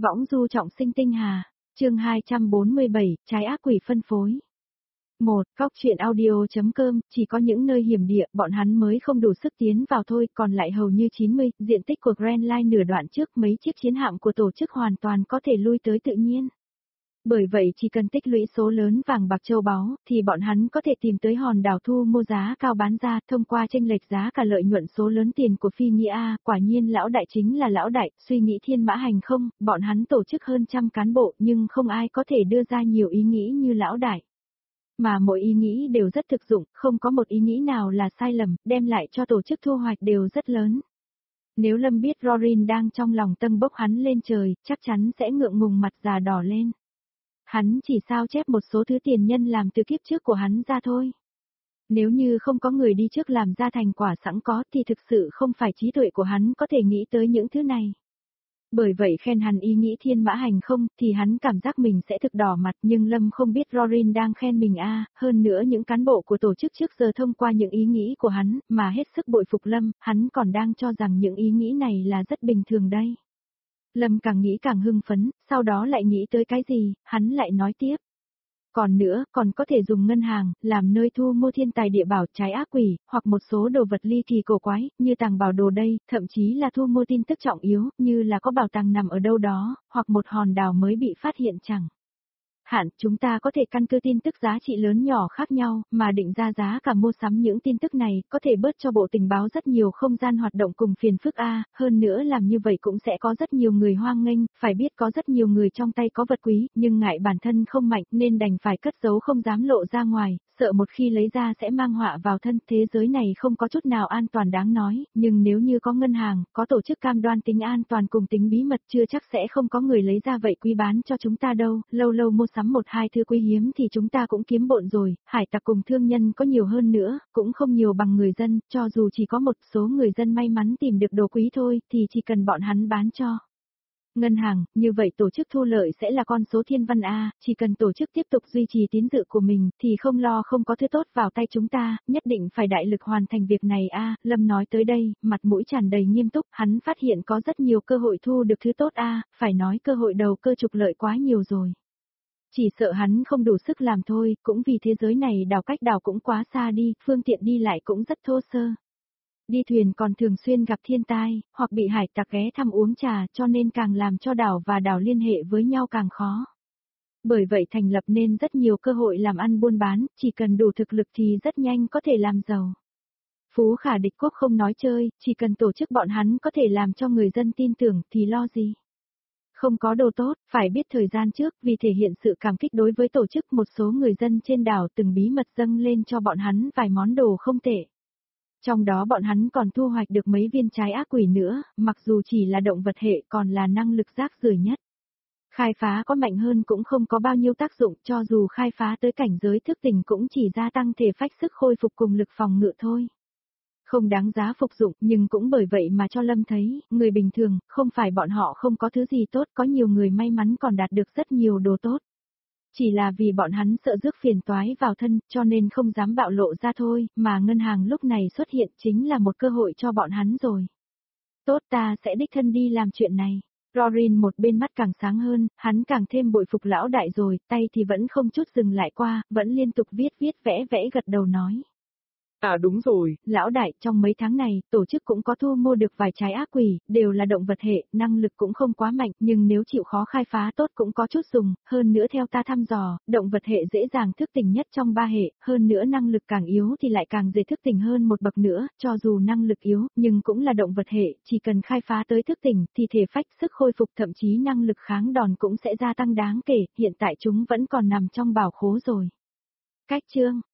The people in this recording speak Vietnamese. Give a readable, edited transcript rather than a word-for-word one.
Võng du trọng sinh tinh hà, chương 247, trái ác quỷ phân phối. 1. Cóc truyện audio.com, chỉ có những nơi hiểm địa bọn hắn mới không đủ sức tiến vào thôi, còn lại hầu như 90, diện tích của Grand Line nửa đoạn trước mấy chiếc chiến hạm của tổ chức hoàn toàn có thể lui tới tự nhiên. Bởi vậy chỉ cần tích lũy số lớn vàng bạc châu báu, thì bọn hắn có thể tìm tới hòn đảo thu mua giá cao bán ra, thông qua chênh lệch giá cả lợi nhuận số lớn tiền của phi nghĩa A, quả nhiên lão đại chính là lão đại, suy nghĩ thiên mã hành không, bọn hắn tổ chức hơn trăm cán bộ nhưng không ai có thể đưa ra nhiều ý nghĩ như lão đại. Mà mỗi ý nghĩ đều rất thực dụng, không có một ý nghĩ nào là sai lầm, đem lại cho tổ chức thu hoạch đều rất lớn. Nếu Lâm biết Rorin đang trong lòng tâng bốc hắn lên trời, chắc chắn sẽ ngượng ngùng mặt già đỏ lên. Hắn chỉ sao chép một số thứ tiền nhân làm từ kiếp trước của hắn ra thôi. Nếu như không có người đi trước làm ra thành quả sẵn có thì thực sự không phải trí tuệ của hắn có thể nghĩ tới những thứ này. Bởi vậy khen hắn ý nghĩ thiên mã hành không thì hắn cảm giác mình sẽ thực đỏ mặt, nhưng Lâm không biết Rorin đang khen mình hơn nữa những cán bộ của tổ chức trước giờ thông qua những ý nghĩ của hắn mà hết sức bội phục Lâm, hắn còn đang cho rằng những ý nghĩ này là rất bình thường đây. Lâm càng nghĩ càng hưng phấn, sau đó lại nghĩ tới cái gì, hắn lại nói tiếp. Còn nữa, còn có thể dùng ngân hàng, làm nơi thu mua thiên tài địa bảo trái ác quỷ, hoặc một số đồ vật ly kỳ cổ quái, như tàng bảo đồ đây, thậm chí là thu mua tin tức trọng yếu, như là có bảo tàng nằm ở đâu đó, hoặc một hòn đảo mới bị phát hiện chẳng hạn, chúng ta có thể căn cứ tin tức giá trị lớn nhỏ khác nhau, mà định ra giá cả mua sắm những tin tức này, có thể bớt cho bộ tình báo rất nhiều không gian hoạt động cùng phiền phức hơn nữa làm như vậy cũng sẽ có rất nhiều người hoang nghênh, phải biết có rất nhiều người trong tay có vật quý, nhưng ngại bản thân không mạnh nên đành phải cất giấu không dám lộ ra ngoài, sợ một khi lấy ra sẽ mang họa vào thân, thế giới này không có chút nào an toàn đáng nói, nhưng nếu như có ngân hàng, có tổ chức cam đoan tính an toàn cùng tính bí mật chưa chắc sẽ không có người lấy ra vậy quý bán cho chúng ta đâu, lâu lâu mua sắm một hai thứ quý hiếm thì chúng ta cũng kiếm bộn rồi, hải tặc cùng thương nhân có nhiều hơn nữa, cũng không nhiều bằng người dân, cho dù chỉ có một số người dân may mắn tìm được đồ quý thôi, thì chỉ cần bọn hắn bán cho ngân hàng, như vậy tổ chức thu lợi sẽ là con số thiên văn chỉ cần tổ chức tiếp tục duy trì tín dự của mình, thì không lo không có thứ tốt vào tay chúng ta, nhất định phải đại lực hoàn thành việc này Lâm nói tới đây, mặt mũi tràn đầy nghiêm túc, hắn phát hiện có rất nhiều cơ hội thu được thứ tốt phải nói cơ hội đầu cơ trục lợi quá nhiều rồi. Chỉ sợ hắn không đủ sức làm thôi, cũng vì thế giới này đảo cách đảo cũng quá xa đi, phương tiện đi lại cũng rất thô sơ. Đi thuyền còn thường xuyên gặp thiên tai, hoặc bị hải tặc ghé thăm uống trà, cho nên càng làm cho đảo và đảo liên hệ với nhau càng khó. Bởi vậy thành lập nên rất nhiều cơ hội làm ăn buôn bán, chỉ cần đủ thực lực thì rất nhanh có thể làm giàu. Phú khả địch quốc không nói chơi, chỉ cần tổ chức bọn hắn có thể làm cho người dân tin tưởng thì lo gì. Không có đồ tốt, phải biết thời gian trước vì thể hiện sự cảm kích đối với tổ chức, một số người dân trên đảo từng bí mật dâng lên cho bọn hắn vài món đồ không tệ. Trong đó bọn hắn còn thu hoạch được mấy viên trái ác quỷ nữa, mặc dù chỉ là động vật hệ còn là năng lực rác rưởi nhất. Khai phá có mạnh hơn cũng không có bao nhiêu tác dụng, cho dù khai phá tới cảnh giới thức tỉnh cũng chỉ gia tăng thể phách sức khôi phục cùng lực phòng ngự thôi. Không đáng giá phục dụng, nhưng cũng bởi vậy mà cho Lâm thấy, người bình thường, không phải bọn họ không có thứ gì tốt, có nhiều người may mắn còn đạt được rất nhiều đồ tốt. Chỉ là vì bọn hắn sợ rước phiền toái vào thân, cho nên không dám bạo lộ ra thôi, mà ngân hàng lúc này xuất hiện chính là một cơ hội cho bọn hắn rồi. Tốt, ta sẽ đích thân đi làm chuyện này. Rorin một bên mắt càng sáng hơn, hắn càng thêm bội phục lão đại rồi, tay thì vẫn không chút dừng lại qua, vẫn liên tục viết vẽ gật đầu nói. Đúng rồi, lão đại, trong mấy tháng này, tổ chức cũng có thu mua được vài trái ác quỷ, đều là động vật hệ, năng lực cũng không quá mạnh, nhưng nếu chịu khó khai phá tốt cũng có chút dùng, hơn nữa theo ta thăm dò, động vật hệ dễ dàng thức tỉnh nhất trong ba hệ, hơn nữa năng lực càng yếu thì lại càng dễ thức tỉnh hơn một bậc nữa, cho dù năng lực yếu, nhưng cũng là động vật hệ, chỉ cần khai phá tới thức tỉnh, thì thể phách, sức khôi phục thậm chí năng lực kháng đòn cũng sẽ gia tăng đáng kể, hiện tại chúng vẫn còn nằm trong bảo khố rồi. Cách chương